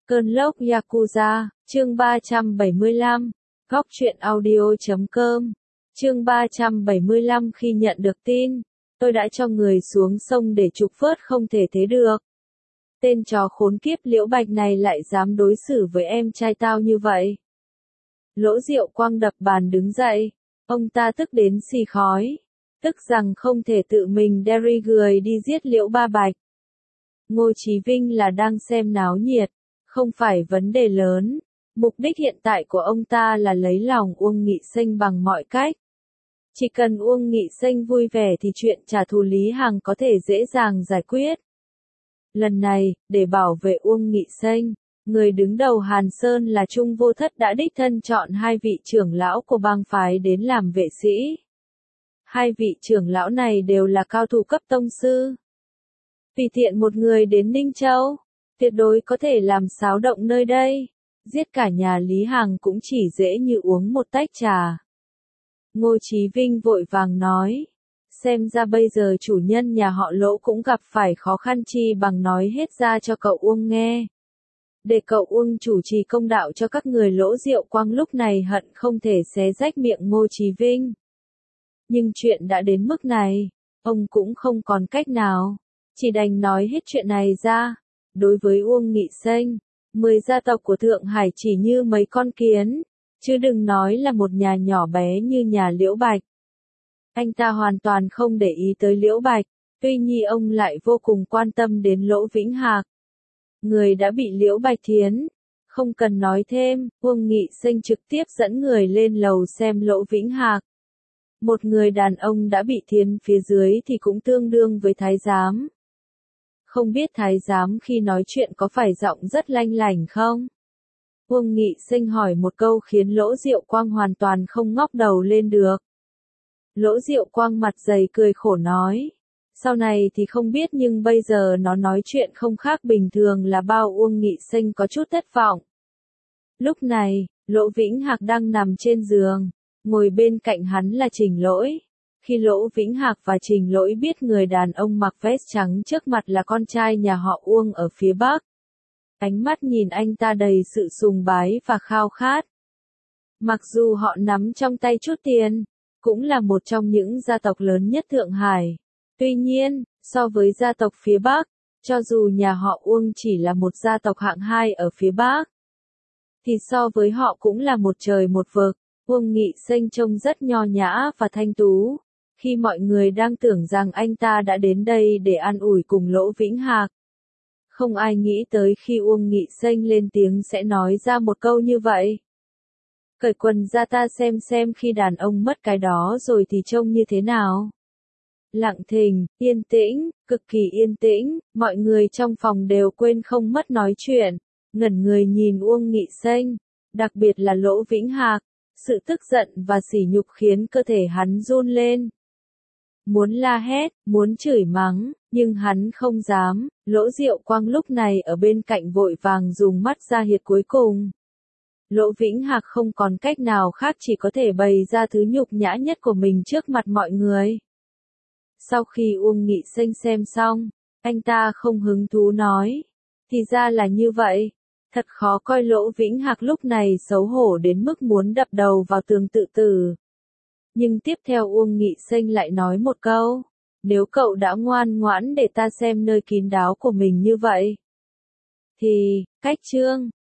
Cơn lốc Yakuza, chương 375, góc truyện audio.com, chương 375 khi nhận được tin, tôi đã cho người xuống sông để trục vớt không thể thế được. Tên chó khốn kiếp Liễu Bạch này lại dám đối xử với em trai tao như vậy. Lỗ Diệu Quang đập bàn đứng dậy, ông ta tức đến xì khói, tức rằng không thể tự mình Derry người đi giết Liễu Ba Bạch. Ngô Chí Vinh là đang xem náo nhiệt, không phải vấn đề lớn, mục đích hiện tại của ông ta là lấy lòng Uông Nghị Sinh bằng mọi cách. Chỉ cần Uông Nghị Sinh vui vẻ thì chuyện trả thù Lý Hằng có thể dễ dàng giải quyết. Lần này, để bảo vệ Uông Nghị Sinh, người đứng đầu Hàn Sơn là Trung Vô Thất đã đích thân chọn hai vị trưởng lão của bang phái đến làm vệ sĩ. Hai vị trưởng lão này đều là cao thủ cấp tông sư. Tùy tiện một người đến Ninh Châu, tuyệt đối có thể làm xáo động nơi đây. Giết cả nhà Lý Hằng cũng chỉ dễ như uống một tách trà. Ngô Chí Vinh vội vàng nói. Xem ra bây giờ chủ nhân nhà họ Lỗ cũng gặp phải khó khăn, chi bằng nói hết ra cho cậu Uông nghe. Để cậu Uông chủ trì công đạo cho các người. Lỗ Diệu Quang lúc này hận không thể xé rách miệng Ngô Chí Vinh. Nhưng chuyện đã đến mức này, ông cũng không còn cách nào, chỉ đành nói hết chuyện này ra. Đối với Uông Nghị Sinh, 10 gia tộc của Thượng Hải chỉ như mấy con kiến, chứ đừng nói là một nhà nhỏ bé như nhà Liễu Bạch. Anh ta hoàn toàn không để ý tới Liễu Bạch, tuy nhiên ông lại vô cùng quan tâm đến Lỗ Vĩnh Hạc. Người đã bị Liễu Bạch thiến, không cần nói thêm, Uông Nghị Sinh trực tiếp dẫn người lên lầu xem Lỗ Vĩnh Hạc. Một người đàn ông đã bị thiến phía dưới thì cũng tương đương với thái giám. Không biết thái giám khi nói chuyện có phải giọng rất lanh lảnh không? Uông Nghị Sinh hỏi một câu khiến Lỗ Diệu Quang hoàn toàn không ngóc đầu lên được. Lỗ Diệu Quang mặt dày cười khổ nói. Sau này thì không biết, nhưng bây giờ nó nói chuyện không khác bình thường là bao. Uông Nghị Sinh có chút thất vọng. Lúc này, Lỗ Vĩnh Hạc đang nằm trên giường, ngồi bên cạnh hắn là Trình Lỗi. Khi Lỗ Vĩnh Hạc và Trình Lỗi biết người đàn ông mặc vest trắng trước mặt là con trai nhà họ Uông ở phía Bắc, ánh mắt nhìn anh ta đầy sự sùng bái và khao khát. Mặc dù họ nắm trong tay chút tiền, cũng là một trong những gia tộc lớn nhất Thượng Hải. Tuy nhiên, so với gia tộc phía Bắc, cho dù nhà họ Uông chỉ là một gia tộc hạng 2 ở phía Bắc, thì so với họ cũng là một trời một vực. Uông Nghị Sinh trông rất nho nhã và thanh tú. Khi mọi người đang tưởng rằng anh ta đã đến đây để an ủi cùng Lỗ Vĩnh Hạc, không ai nghĩ tới khi Uông Nghị Sinh lên tiếng sẽ nói ra một câu như vậy. Cởi quần ra ta xem khi đàn ông mất cái đó rồi thì trông như thế nào. Lặng thinh, yên tĩnh, cực kỳ yên tĩnh, mọi người trong phòng đều quên không mất nói chuyện, ngẩn người nhìn Uông Nghị Sinh, đặc biệt là Lỗ Vĩnh Hạc. Sự tức giận và sỉ nhục khiến cơ thể hắn run lên. Muốn la hét, muốn chửi mắng, nhưng hắn không dám. Lỗ Diệu Quang lúc này ở bên cạnh vội vàng dùng mắt ra hiệt cuối cùng. Lỗ Vĩnh Hạc không còn cách nào khác, chỉ có thể bày ra thứ nhục nhã nhất của mình trước mặt mọi người. Sau khi Uông Nghị Sinh xem xong, anh ta không hứng thú nói. Thì ra là như vậy. Thật khó coi. Lỗ Vĩnh Hạc lúc này xấu hổ đến mức muốn đập đầu vào tường tự tử. Nhưng tiếp theo Uông Nghị Sinh lại nói một câu. Nếu cậu đã ngoan ngoãn để ta xem nơi kín đáo của mình như vậy, thì, cách chương.